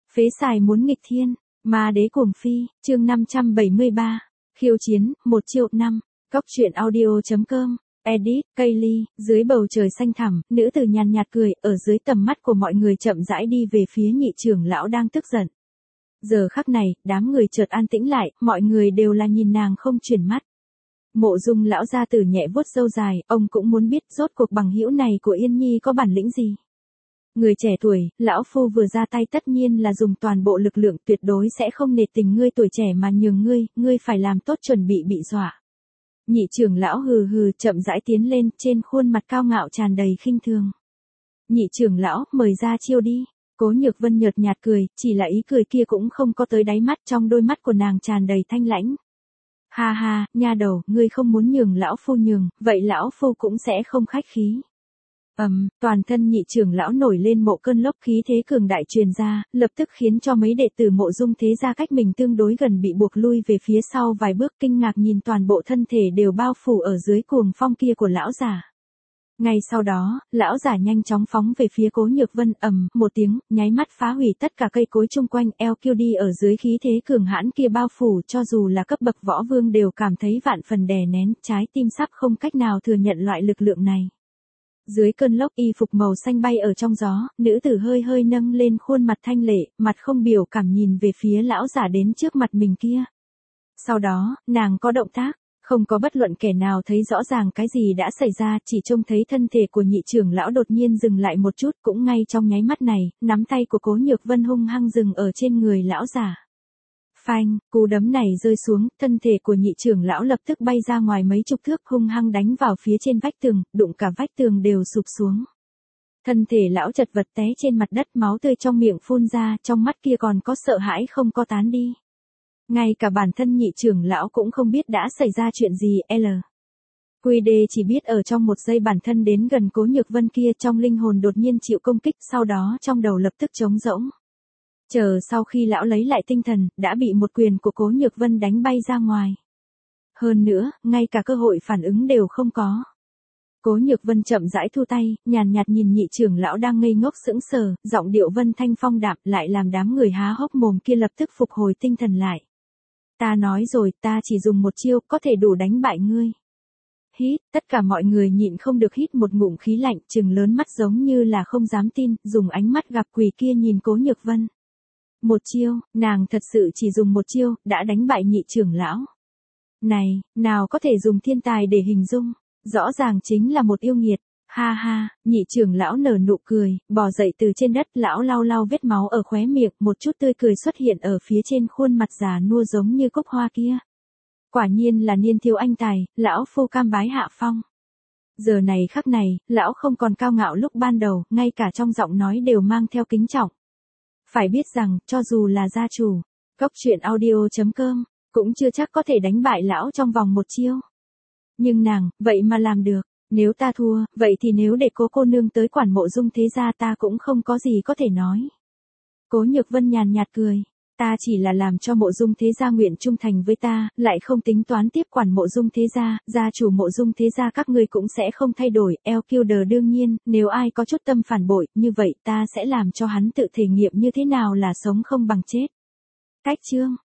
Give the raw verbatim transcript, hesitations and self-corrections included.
Phế xài muốn nghịch thiên, ma đế cuồng phi, chương năm trăm bảy mươi ba, khiêu chiến, một triệu năm, cóc truyện audio.com, edit, Kaylee, dưới bầu trời xanh thẳm, nữ tử nhàn nhạt cười, ở dưới tầm mắt của mọi người chậm rãi đi về phía nhị trưởng lão đang tức giận. Giờ khắc này, đám người chợt an tĩnh lại, mọi người đều là nhìn nàng không chuyển mắt. Mộ Dung lão gia tử nhẹ vuốt râu dài, ông cũng muốn biết rốt cuộc bằng hữu này của Yên Nhi có bản lĩnh gì. Người trẻ tuổi, lão phu vừa ra tay tất nhiên là dùng toàn bộ lực lượng, tuyệt đối sẽ không nể tình ngươi tuổi trẻ mà nhường ngươi, ngươi phải làm tốt chuẩn bị bị dọa. Nhị trưởng lão hừ hừ chậm rãi tiến lên, trên khuôn mặt cao ngạo tràn đầy khinh thường. Nhị trưởng lão, mời ra chiêu đi. Cố Nhược Vân nhợt nhạt cười, chỉ là ý cười kia cũng không có tới đáy mắt, trong đôi mắt của nàng tràn đầy thanh lãnh. Ha ha, nha đầu, ngươi không muốn nhường lão phu nhường, vậy lão phu cũng sẽ không khách khí. Ầm, um, toàn thân nhị trưởng lão nổi lên một cơn lốc khí thế cường đại truyền ra, lập tức khiến cho mấy đệ tử Mộ Dung thế gia cách mình tương đối gần bị buộc lui về phía sau vài bước, kinh ngạc nhìn toàn bộ thân thể đều bao phủ ở dưới cuồng phong kia của lão giả. Ngay sau đó, lão giả nhanh chóng phóng về phía Cố Nhược Vân, ầm, một tiếng, nháy mắt phá hủy tất cả cây cối chung quanh, eo kiêu đi ở dưới khí thế cường hãn kia bao phủ, cho dù là cấp bậc võ vương đều cảm thấy vạn phần đè nén, trái tim sắp không cách nào thừa nhận loại lực lượng này. Dưới cơn lốc y phục màu xanh bay ở trong gió, nữ tử hơi hơi nâng lên khuôn mặt thanh lệ, mặt không biểu cảm nhìn về phía lão giả đến trước mặt mình kia. Sau đó, nàng có động tác. Không có bất luận kẻ nào thấy rõ ràng cái gì đã xảy ra, chỉ trông thấy thân thể của nhị trưởng lão đột nhiên dừng lại một chút, cũng ngay trong nháy mắt này, nắm tay của Cố Nhược Vân hung hăng dừng ở trên người lão giả. Phanh, cú đấm này rơi xuống, thân thể của nhị trưởng lão lập tức bay ra ngoài mấy chục thước, hung hăng đánh vào phía trên vách tường, đụng cả vách tường đều sụp xuống. Thân thể lão chật vật té trên mặt đất, máu tươi trong miệng phun ra, trong mắt kia còn có sợ hãi không có tán đi. Ngay cả bản thân nhị trưởng lão cũng không biết đã xảy ra chuyện gì, L. Quy đê chỉ biết ở trong một giây bản thân đến gần Cố Nhược Vân kia, trong linh hồn đột nhiên chịu công kích, sau đó trong đầu lập tức trống rỗng. Chờ sau khi lão lấy lại tinh thần, đã bị một quyền của Cố Nhược Vân đánh bay ra ngoài. Hơn nữa, ngay cả cơ hội phản ứng đều không có. Cố Nhược Vân chậm rãi thu tay, nhàn nhạt nhìn nhị trưởng lão đang ngây ngốc sững sờ, giọng điệu vân thanh phong đạm lại làm đám người há hốc mồm kia lập tức phục hồi tinh thần lại. Ta nói rồi, ta chỉ dùng một chiêu, có thể đủ đánh bại ngươi. Hít, tất cả mọi người nhịn không được hít một ngụm khí lạnh, trừng lớn mắt giống như là không dám tin, dùng ánh mắt gặp quỷ kia nhìn Cố Nhược Vân. Một chiêu, nàng thật sự chỉ dùng một chiêu, đã đánh bại nhị trưởng lão. Này, nào có thể dùng thiên tài để hình dung, rõ ràng chính là một yêu nghiệt. Ha ha, nhị trưởng lão nở nụ cười, bò dậy từ trên đất, lão lau lau vết máu ở khóe miệng, một chút tươi cười xuất hiện ở phía trên khuôn mặt già nua giống như cúc hoa kia. Quả nhiên là niên thiếu anh tài, lão phu cam bái hạ phong. Giờ này khắc này, lão không còn cao ngạo lúc ban đầu, ngay cả trong giọng nói đều mang theo kính trọng. Phải biết rằng, cho dù là gia chủ, cóc truyện audio.com, cũng chưa chắc có thể đánh bại lão trong vòng một chiêu. Nhưng nàng, vậy mà làm được. Nếu ta thua, vậy thì nếu để Cố cô nương tới quản Mộ Dung thế gia ta cũng không có gì có thể nói. Cố Nhược Vân nhàn nhạt cười, ta chỉ là làm cho Mộ Dung thế gia nguyện trung thành với ta, lại không tính toán tiếp quản Mộ Dung thế gia, gia chủ Mộ Dung thế gia các ngươi cũng sẽ không thay đổi, eo kiêu đờ đương nhiên, nếu ai có chút tâm phản bội, như vậy ta sẽ làm cho hắn tự thể nghiệm như thế nào là sống không bằng chết. Cách chương